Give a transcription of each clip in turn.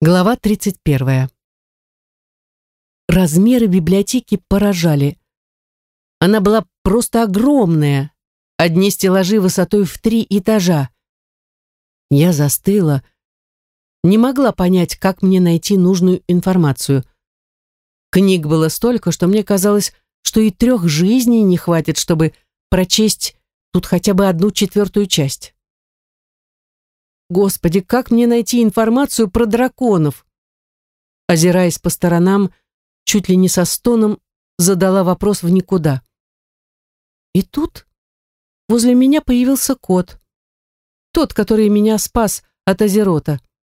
Глава 31. Размеры библиотеки поражали. Она была просто огромная, одни стеллажи высотой в 3 этажа. Я застыла, не могла понять, как мне найти нужную информацию. Книг было столько, что мне казалось, что и 3 жизней не хватит, чтобы прочесть тут хотя бы 1/4 часть. Господи, как мне найти информацию про драконов? Озираясь по сторонам, чуть ли не со стоном, задала вопрос в никуда. И тут возле меня появился кот. Тот, который меня спас от Азерота.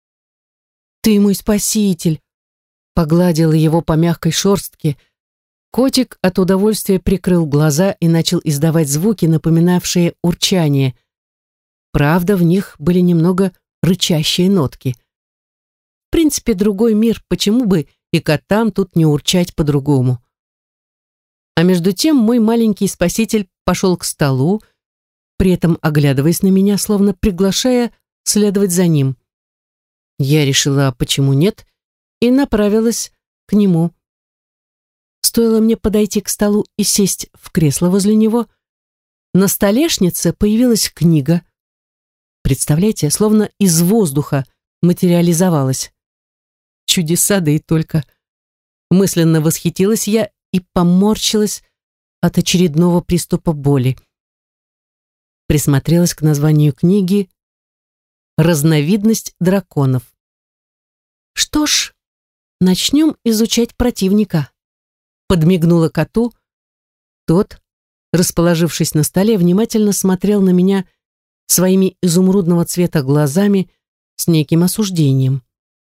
«Ты мой спаситель!» Погладила его по мягкой шерстке. Котик от удовольствия прикрыл глаза и начал издавать звуки, напоминавшие урчание. Правда, в них были немного рычащие нотки. В принципе, другой мир, почему бы и котам тут не урчать по-другому? А между тем мой маленький спаситель пошел к столу, при этом оглядываясь на меня, словно приглашая следовать за ним. Я решила, почему нет, и направилась к нему. Стоило мне подойти к столу и сесть в кресло возле него, на столешнице появилась книга. Представляете, словно из воздуха материализовалась. Чудеса, да и только. Мысленно восхитилась я и поморщилась от очередного приступа боли. Присмотрелась к названию книги «Разновидность драконов». Что ж, начнем изучать противника. Подмигнула коту. Тот, расположившись на столе, внимательно смотрел на меня своими изумрудного цвета глазами с неким осуждением.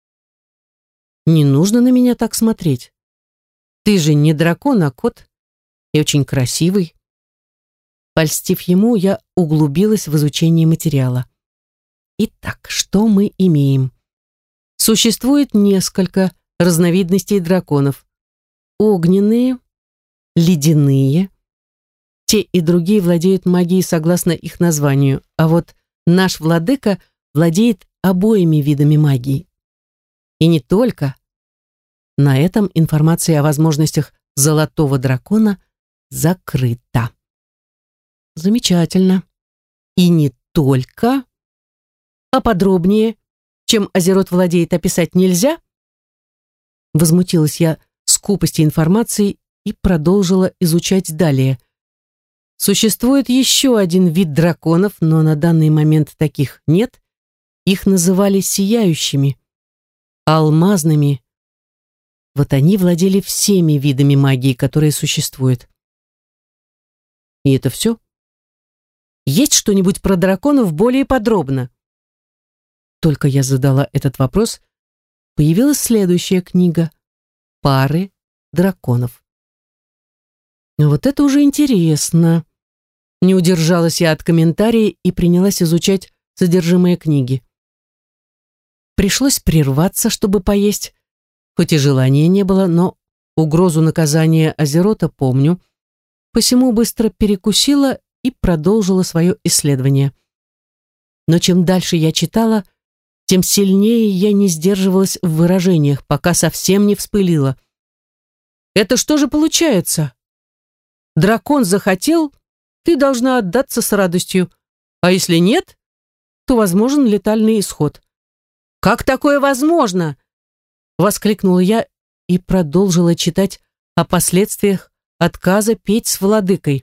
«Не нужно на меня так смотреть. Ты же не дракон, а кот, и очень красивый». Польстив ему, я углубилась в изучение материала. Итак, что мы имеем? Существует несколько разновидностей драконов. Огненные, ледяные. Те и другие владеют магией согласно их названию, а вот наш владыка владеет обоими видами магии. И не только. На этом информация о возможностях золотого дракона закрыта. Замечательно. И не только. А подробнее, чем Азерот владеет, описать нельзя? Возмутилась я скупости информации и продолжила изучать далее. Существует еще один вид драконов, но на данный момент таких нет. Их называли сияющими, алмазными. Вот они владели всеми видами магии, которые существуют. И это все? Есть что-нибудь про драконов более подробно? Только я задала этот вопрос, появилась следующая книга «Пары драконов». Вот это уже интересно. Не удержалась я от комментария и принялась изучать содержимое книги. Пришлось прерваться, чтобы поесть, хоть и желания не было, но угрозу наказания Азерота помню, посему быстро перекусила и продолжила свое исследование. Но чем дальше я читала, тем сильнее я не сдерживалась в выражениях, пока совсем не вспылила. Это что же получается? Дракон захотел, ты должна отдаться с радостью, а если нет, то возможен летальный исход. «Как такое возможно?» — воскликнула я и продолжила читать о последствиях отказа петь с владыкой.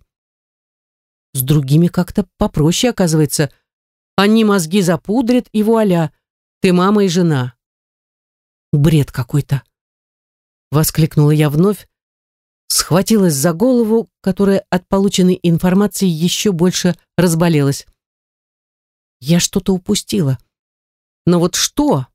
С другими как-то попроще, оказывается. Они мозги запудрят, и вуаля, ты мама и жена. Бред какой-то. Воскликнула я вновь, схватилась за голову, которая от полученной информации еще больше разболелась. Я что-то упустила. Но вот что?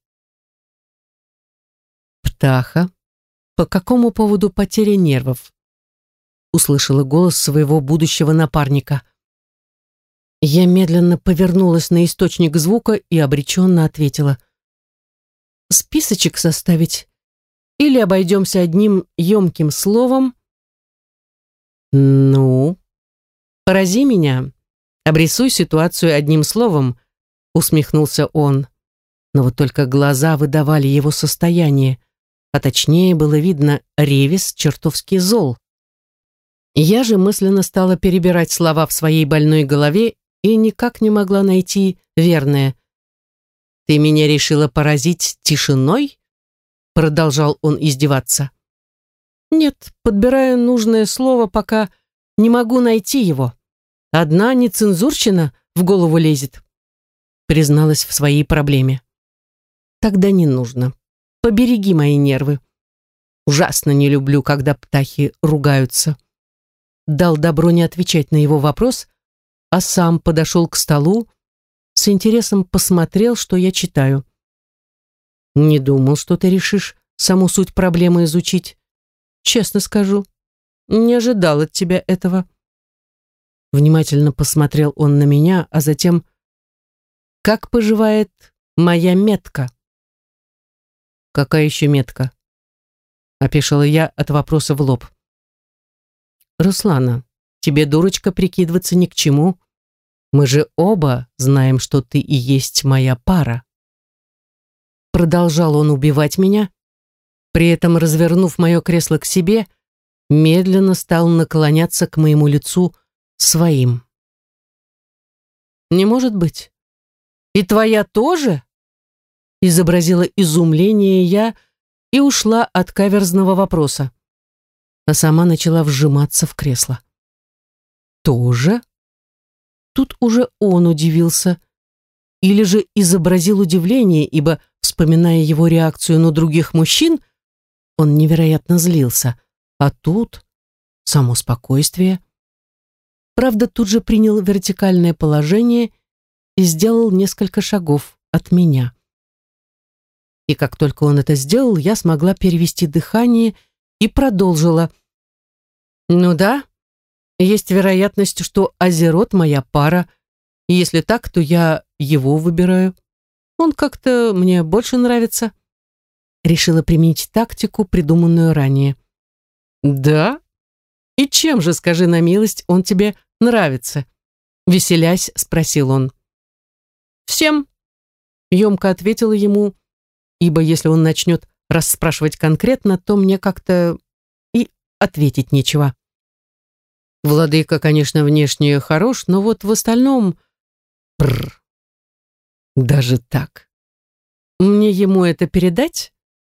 Птаха, по какому поводу потери нервов? Услышала голос своего будущего напарника. Я медленно повернулась на источник звука и обреченно ответила. Списочек составить? Или обойдемся одним емким словом? Ну, порази меня. Обрисуй ситуацию одним словом, усмехнулся он. Но вот только глаза выдавали его состояние, а точнее было видно, Ревис чертовски зол. Я же мысленно стала перебирать слова в своей больной голове и никак не могла найти верное. «Ты меня решила поразить тишиной?» Продолжал он издеваться. «Нет, подбираю нужное слово, пока не могу найти его. Одна нецензурщина в голову лезет», призналась в своей проблеме. «Тогда не нужно. Побереги мои нервы. Ужасно не люблю, когда птахи ругаются». Дал добро не отвечать на его вопрос, а сам подошел к столу, с интересом посмотрел, что я читаю. «Не думал, что ты решишь саму суть проблемы изучить. Честно скажу, не ожидал от тебя этого». Внимательно посмотрел он на меня, а затем: «Как поживает моя метка?» «Какая еще метка?» Опешила я от вопроса в лоб. «Руслана, тебе, дурочка, прикидываться ни к чему. Мы же оба знаем, что ты и есть моя пара». Продолжал он убивать меня, при этом, развернув мое кресло к себе, медленно стал наклоняться к моему лицу своим. «Не может быть. И твоя тоже?» Изобразила изумление я и ушла от каверзного вопроса, а сама начала вжиматься в кресло. «Тоже?» Тут уже он удивился, или же изобразил удивление, ибо, вспоминая его реакцию на других мужчин, он невероятно злился, а тут само спокойствие. Правда, тут же принял вертикальное положение и сделал несколько шагов от меня. И как только он это сделал, я смогла перевести дыхание и продолжила. «Ну да, есть вероятность, что Азерот моя пара, и если так, то я его выбираю. Он как-то мне больше нравится». Решила применить тактику, придуманную ранее. «Да? И чем же, скажи на милость, он тебе нравится?» Веселясь, спросил он. «Всем», — емко ответила ему, ибо если он начнет расспрашивать конкретно, то мне как-то и ответить нечего. Владыка, конечно, внешне хорош, но вот в остальном... Бррр. Даже так. Мне ему это передать?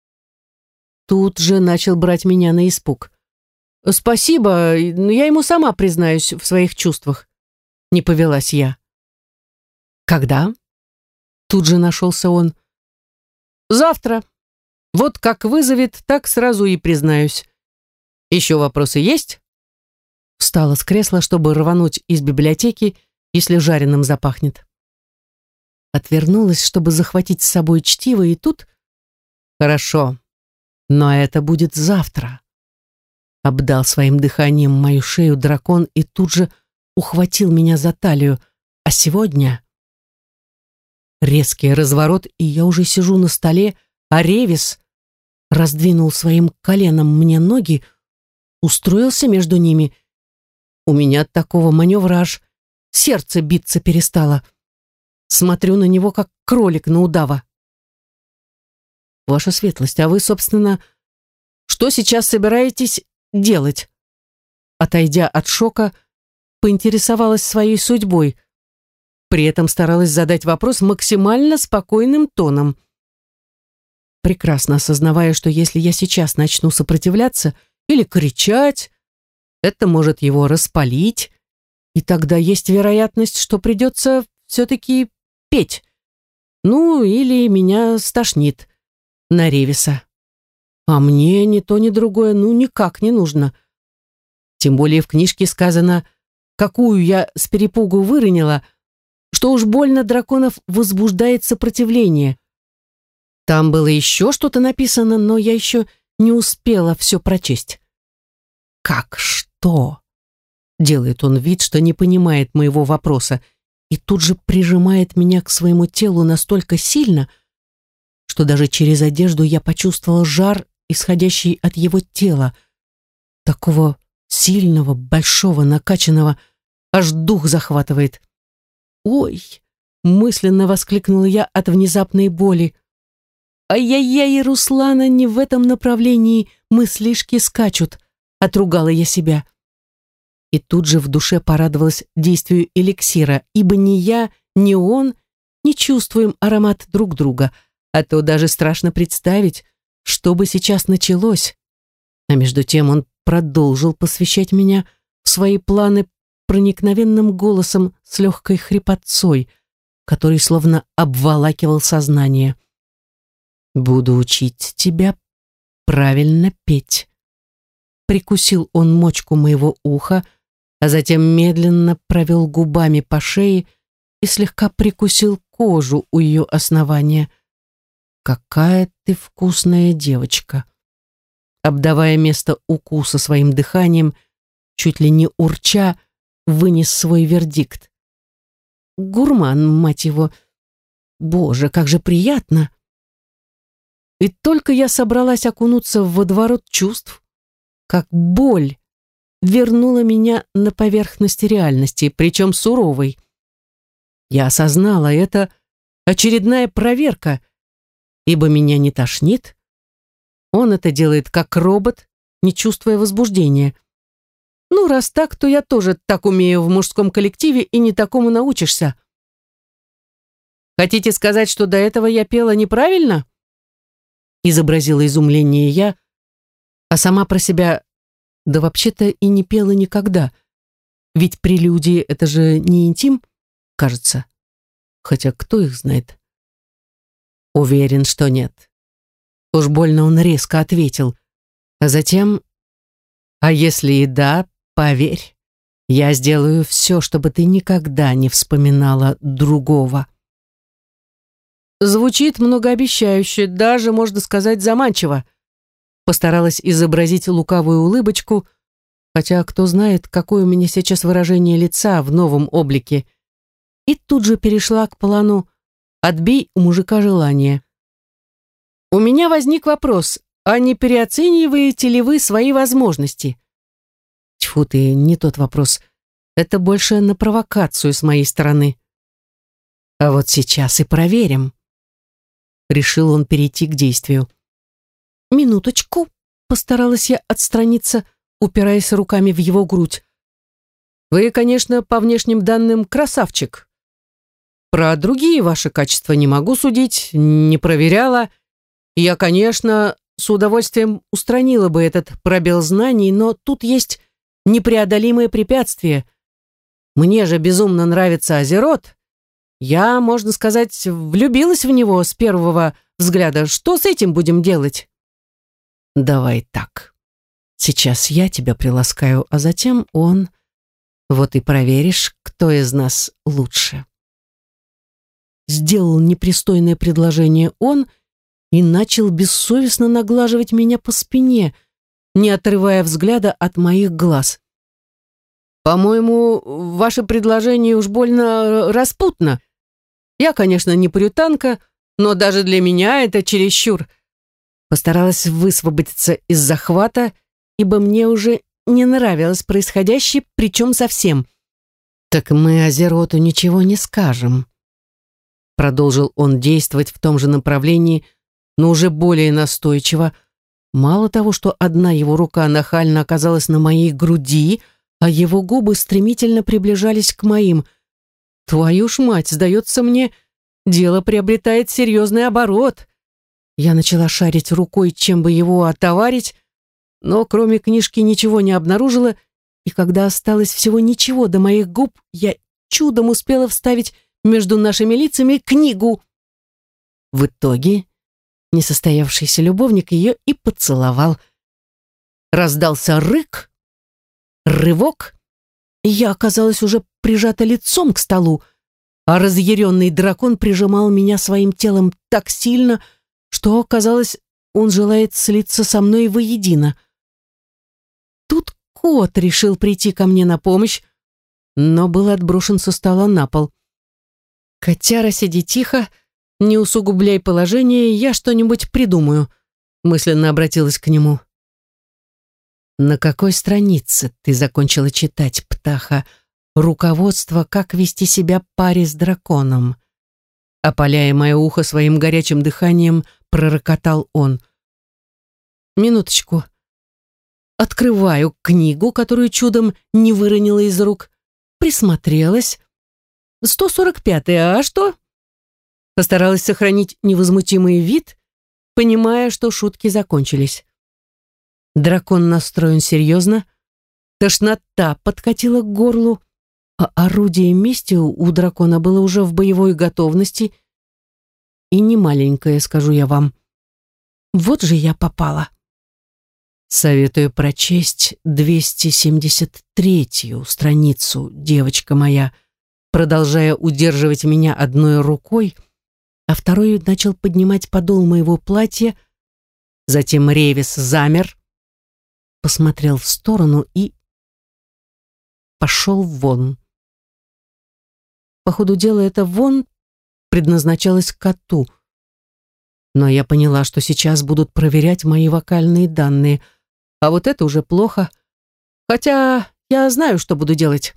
Тут же начал брать меня на испуг. «Спасибо, но я ему сама признаюсь в своих чувствах». Не повелась я. «Когда?» Тут же нашелся он. «Завтра. Вот как вызовет, так сразу и признаюсь. Еще вопросы есть?» Встала с кресла, чтобы рвануть из библиотеки, если жареным запахнет. Отвернулась, чтобы захватить с собой чтиво, и тут... «Хорошо, но это будет завтра». Обдал своим дыханием мою шею дракон и тут же ухватил меня за талию. А сегодня... Резкий разворот, и я уже сижу на столе, а Ревис раздвинул своим коленом мне ноги, устроился между ними. У меня от такого маневра аж сердце биться перестало. Смотрю на него, как кролик на удава. «Ваша светлость, а вы, собственно, что сейчас собираетесь делать?» Отойдя от шока, поинтересовалась своей судьбой. При этом старалась задать вопрос максимально спокойным тоном. Прекрасно осознавая, что если я сейчас начну сопротивляться или кричать, это может его распалить, и тогда есть вероятность, что придется все-таки петь. Ну, или меня стошнит на Ревиса. А мне ни то, ни другое ну никак не нужно. Тем более в книжке сказано, какую я с перепугу выронила, что уж больно драконов возбуждает сопротивление. Там было еще что-то написано, но я еще не успела все прочесть. «Как что?» Делает он вид, что не понимает моего вопроса, и тут же прижимает меня к своему телу настолько сильно, что даже через одежду я почувствовала жар, исходящий от его тела, такого сильного, большого, накачанного, аж дух захватывает. «Ой, мысленно воскликнула я от внезапной боли. «Ай-яй-яй, Руслана, не в этом направлении мыслишки скачут», — отругала я себя. И тут же в душе порадовалась действию эликсира, ибо ни я, ни он не чувствуем аромат друг друга, а то даже страшно представить, что бы сейчас началось. А между тем он продолжил посвящать меня в свои планы проникновенным голосом с легкой хрипотцой, который словно обволакивал сознание. «Буду учить тебя правильно петь». Прикусил он мочку моего уха, а затем медленно провел губами по шее и слегка прикусил кожу у ее основания. «Какая ты вкусная девочка!» Обдавая место укуса своим дыханием, чуть ли не урча, вынес свой вердикт. «Гурман, мать его! Боже, как же приятно!» И только я собралась окунуться в водоворот чувств, как боль вернула меня на поверхность реальности, причем суровой. Я осознала, это очередная проверка, ибо меня не тошнит. Он это делает как робот, не чувствуя возбуждения. Ну, раз так, то я тоже так умею в мужском коллективе и не такому научишься. Хотите сказать, что до этого я пела неправильно? Изобразила изумление я, а сама про себя, да вообще-то и не пела никогда. Ведь прелюдии — это же не интим, кажется. Хотя кто их знает? Уверен, что нет. Уж больно он резко ответил. А затем, а если и да, поверь, я сделаю все, чтобы ты никогда не вспоминала другого. Звучит многообещающе, даже, можно сказать, заманчиво. Постаралась изобразить лукавую улыбочку, хотя кто знает, какое у меня сейчас выражение лица в новом облике. И тут же перешла к плану «отбей у мужика желание». У меня возник вопрос, а не переоцениваете ли вы свои возможности? Тьфу ты, не тот вопрос. Это больше на провокацию с моей стороны. А вот сейчас и проверим. Решил он перейти к действию. «Минуточку», — постаралась я отстраниться, упираясь руками в его грудь. «Вы, конечно, по внешним данным красавчик. Про другие ваши качества не могу судить, не проверяла. Я, конечно, с удовольствием устранила бы этот пробел знаний, но тут есть непреодолимое препятствие. Мне же безумно нравится Азерот. Я, можно сказать, влюбилась в него с первого взгляда. Что с этим будем делать?» «Давай так. Сейчас я тебя приласкаю, а затем он. Вот и проверишь, кто из нас лучше». Сделал непристойное предложение он и начал бессовестно наглаживать меня по спине, не отрывая взгляда от моих глаз. «По-моему, ваше предложение уж больно распутно. Я, конечно, не пуританка, но даже для меня это чересчур». Постаралась высвободиться из захвата, ибо мне уже не нравилось происходящее, причем совсем. «Так мы Азероту ничего не скажем». Продолжил он действовать в том же направлении, но уже более настойчиво. Мало того, что одна его рука нахально оказалась на моей груди, а его губы стремительно приближались к моим. Твою ж мать, сдается мне, дело приобретает серьезный оборот. Я начала шарить рукой, чем бы его отоварить, но кроме книжки ничего не обнаружила, и когда осталось всего ничего до моих губ, я чудом успела вставить между нашими лицами книгу. В итоге несостоявшийся любовник ее и поцеловал. Раздался рык, рывок, и я оказалась уже прижата лицом к столу, а разъяренный дракон прижимал меня своим телом так сильно, что, казалось, он желает слиться со мной воедино. Тут кот решил прийти ко мне на помощь, но был отброшен со стола на пол. «Котяра, сиди тихо, не усугубляй положение, я что-нибудь придумаю», мысленно обратилась к нему. «На какой странице ты закончила читать, птаха, руководство, как вести себя паре с драконом?» Опаляя мое ухо своим горячим дыханием, пророкотал он. Минуточку. Открываю книгу, которую чудом не выронила из рук. Присмотрелась. 145-я, а что? Постаралась сохранить невозмутимый вид, понимая, что шутки закончились. Дракон настроен серьезно. Тошнота подкатила к горлу, а орудие мести у дракона было уже в боевой готовности. И не маленькое, скажу я вам. Вот же я попала. Советую прочесть 273-ю страницу, девочка моя, продолжая удерживать меня одной рукой, а второй начал поднимать подол моего платья. Затем Ревис замер, посмотрел в сторону и пошел вон. По ходу дела это «вон» предназначалось коту, но я поняла, что сейчас будут проверять мои вокальные данные, а вот это уже плохо, хотя я знаю, что буду делать.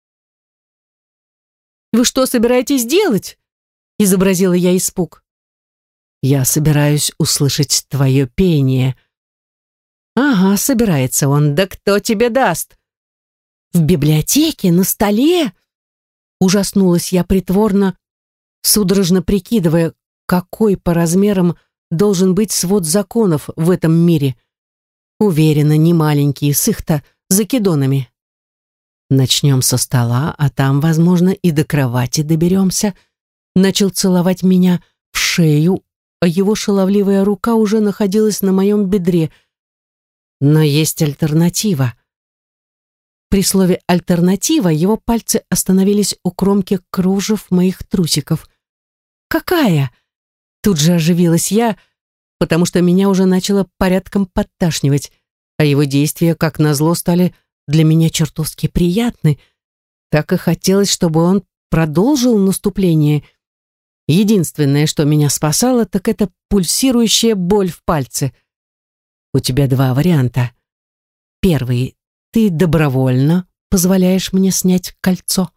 «Вы что собираетесь делать?» — изобразила я испуг. «Я собираюсь услышать твое пение». «Ага, собирается он. Да кто тебе даст?» «В библиотеке, на столе?» Ужаснулась я притворно, судорожно прикидывая, какой по размерам должен быть свод законов в этом мире. Уверена, не маленький, с их-то закидонами. Начнем со стола, а там, возможно, и до кровати доберемся. Начал целовать меня в шею, а его шаловливая рука уже находилась на моем бедре. Но есть альтернатива. При слове «альтернатива» его пальцы остановились у кромки кружев моих трусиков. «Какая?» Тут же оживилась я, потому что меня уже начало порядком подташнивать, а его действия, как назло, стали для меня чертовски приятны. Так и хотелось, чтобы он продолжил наступление. Единственное, что меня спасало, так это пульсирующая боль в пальце. У тебя два варианта. Первый. Ты добровольно позволяешь мне снять кольцо.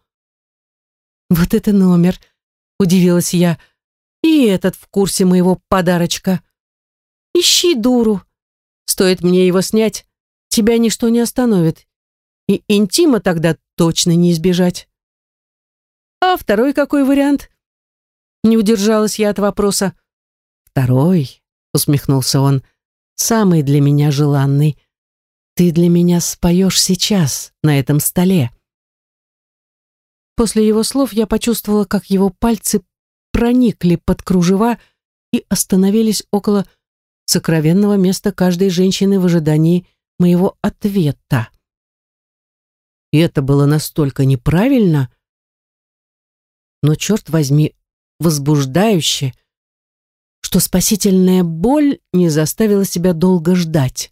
Вот это номер, удивилась я. И этот в курсе моего подарочка. Ищи дуру. Стоит мне его снять, тебя ничто не остановит. И интима тогда точно не избежать. А второй какой вариант? Не удержалась я от вопроса. Второй, усмехнулся он, самый для меня желанный. Ты для меня споешь сейчас на этом столе. После его слов я почувствовала, как его пальцы проникли под кружева и остановились около сокровенного места каждой женщины в ожидании моего ответа. И это было настолько неправильно, но, черт возьми, возбуждающе, что спасительная боль не заставила себя долго ждать.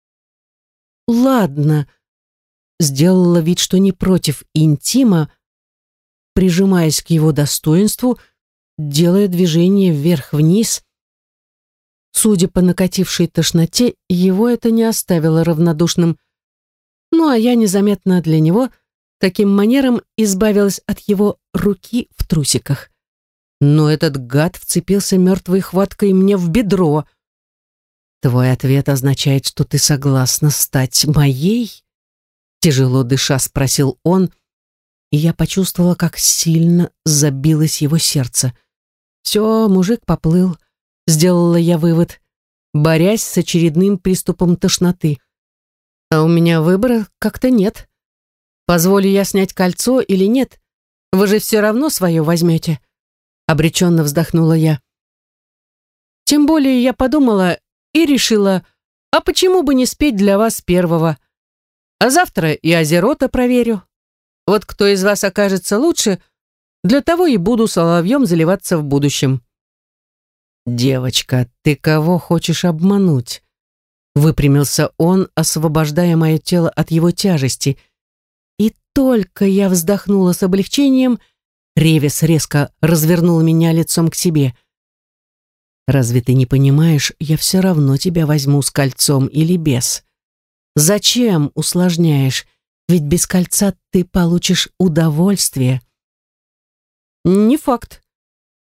Ладно, сделала вид, что не против интима, прижимаясь к его достоинству, делая движение вверх-вниз. Судя по накатившей тошноте, его это не оставило равнодушным. Ну, а я незаметно для него таким манером избавилась от его руки в трусиках. Но этот гад вцепился мертвой хваткой мне в бедро. «Твой ответ означает, что ты согласна стать моей?» Тяжело дыша спросил он, и я почувствовала, как сильно забилось его сердце. «Все, мужик поплыл», — сделала я вывод, борясь с очередным приступом тошноты. «А у меня выбора как-то нет. Позволю я снять кольцо или нет, вы же все равно свое возьмете», — обреченно вздохнула я. Тем более я подумала и решила, а почему бы не спеть для вас первого? А завтра и Азерота проверю. Вот кто из вас окажется лучше, для того и буду соловьем заливаться в будущем. «Девочка, ты кого хочешь обмануть?» Выпрямился он, освобождая мое тело от его тяжести. И только я вздохнула с облегчением, Ревис резко развернул меня лицом к себе. «Разве ты не понимаешь, я все равно тебя возьму с кольцом или без? Зачем усложняешь? Ведь без кольца ты получишь удовольствие». «Не факт.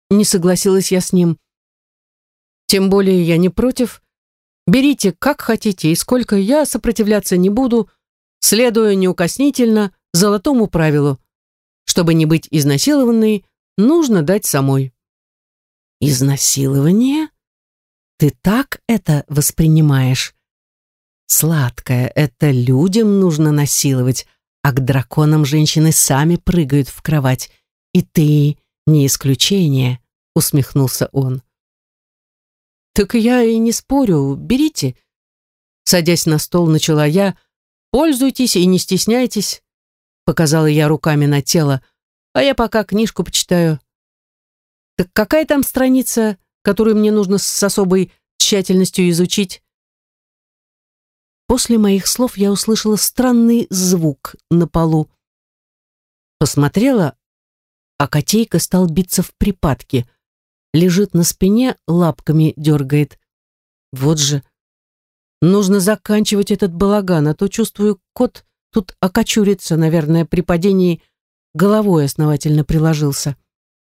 Не согласилась я с ним. Тем более я не против. Берите как хотите и сколько, я сопротивляться не буду, следуя неукоснительно золотому правилу. Чтобы не быть изнасилованной, нужно дать самой. Изнасилование? Ты так это воспринимаешь? Сладкое, это людям нужно насиловать, а к драконам женщины сами прыгают в кровать. И ты не исключение, усмехнулся он. Так я и не спорю, берите. Садясь на стол, начала я. Пользуйтесь и не стесняйтесь. Показала я руками на тело, а я пока книжку почитаю. Так какая там страница, которую мне нужно с особой тщательностью изучить? После моих слов я услышала странный звук на полу. Посмотрела, а котейка стал биться в припадке. Лежит на спине, лапками дергает. Вот же. Нужно заканчивать этот балаган, а то, чувствую, кот тут окочурится, наверное, при падении головой основательно приложился.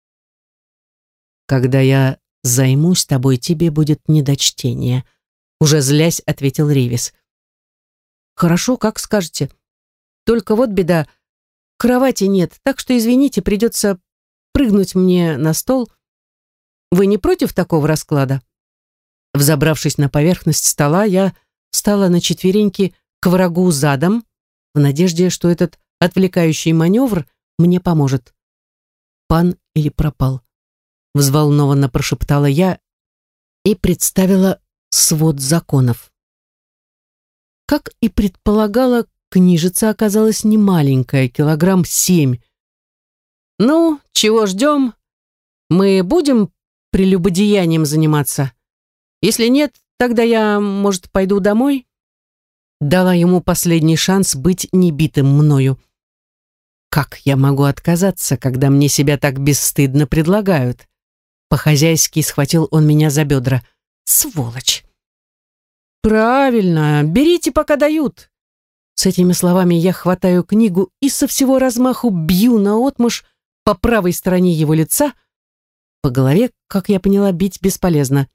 Когда я займусь тобой, тебе будет не до чтения. Уже злясь, ответил Ревис. Хорошо, как скажете. Только вот беда, кровати нет, так что, извините, придется прыгнуть мне на стол. Вы не против такого расклада? Взобравшись на поверхность стола, я встала на четвереньки к врагу задом, в надежде, что этот отвлекающий маневр мне поможет. Пан или пропал? Взволнованно прошептала я и представила свод законов. Как и предполагала, книжица оказалась немаленькая, 7 килограмм. Ну, чего ждем? Мы будем прелюбодеянием заниматься? Если нет, тогда я, может, пойду домой? Дала ему последний шанс быть небитым мною. Как я могу отказаться, когда мне себя так бесстыдно предлагают? По-хозяйски схватил он меня за бедра. Сволочь! Правильно, берите, пока дают. С этими словами я хватаю книгу и со всего размаху бью наотмашь по правой стороне его лица. По голове, как я поняла, бить бесполезно.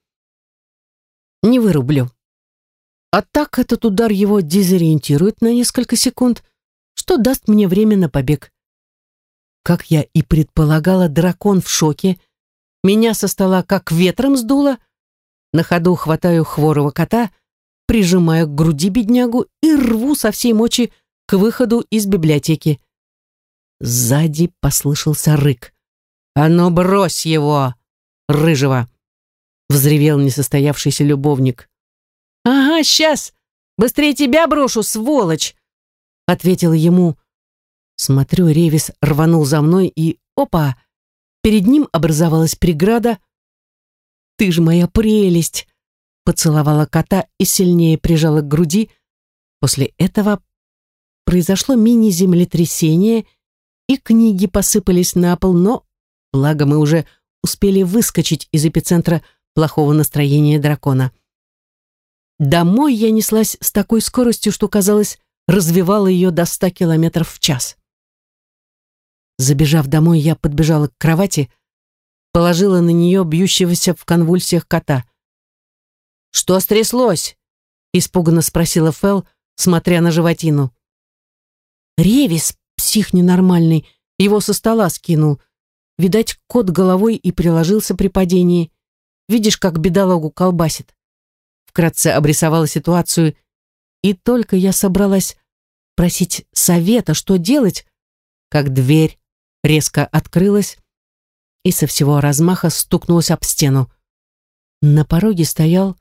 Не вырублю. А так этот удар его дезориентирует на несколько секунд, что даст мне время на побег. Как я и предполагала, дракон в шоке. Меня со стола как ветром сдуло. На ходу хватаю хворого кота, прижимаю к груди беднягу и рву со всей мочи к выходу из библиотеки. Сзади послышался рык. «А ну брось его, рыжего!» Взревел несостоявшийся любовник. «Ага, сейчас! Быстрее тебя брошу, сволочь!» Ответила ему. Смотрю, Ревис рванул за мной и, опа, перед ним образовалась преграда. «Ты ж моя прелесть!» Поцеловала кота и сильнее прижала к груди. После этого произошло мини-землетрясение, и книги посыпались на пол, но, благо, мы уже успели выскочить из эпицентра плохого настроения дракона. Домой я неслась с такой скоростью, что, казалось, развивала ее до 100 километров в час. Забежав домой, я подбежала к кровати, положила на нее бьющегося в конвульсиях кота. «Что стряслось?» — испуганно спросила Фэл, смотря на животину. «Ревис, псих ненормальный, его со стола скинул. Видать, кот головой и приложился при падении. Видишь, как бедолагу колбасит?» Вкратце обрисовала ситуацию, и только я собралась просить совета, что делать, как дверь резко открылась и со всего размаха стукнулась об стену. На пороге стоял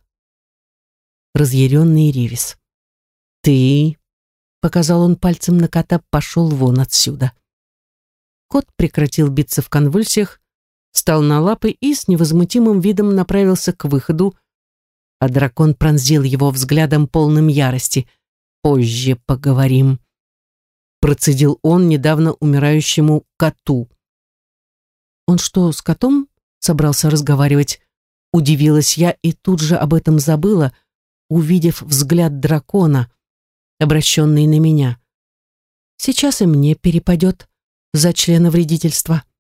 разъяренный Ревис. «Ты», — показал он пальцем на кота, — «пошел вон отсюда». Кот прекратил биться в конвульсиях, встал на лапы и с невозмутимым видом направился к выходу, а дракон пронзил его взглядом полным ярости. «Позже поговорим», — процедил он недавно умирающему коту. «Он что, с котом собрался разговаривать?» Удивилась я и тут же об этом забыла, увидев взгляд дракона, обращенный на меня. Сейчас и мне перепадет за членовредительство.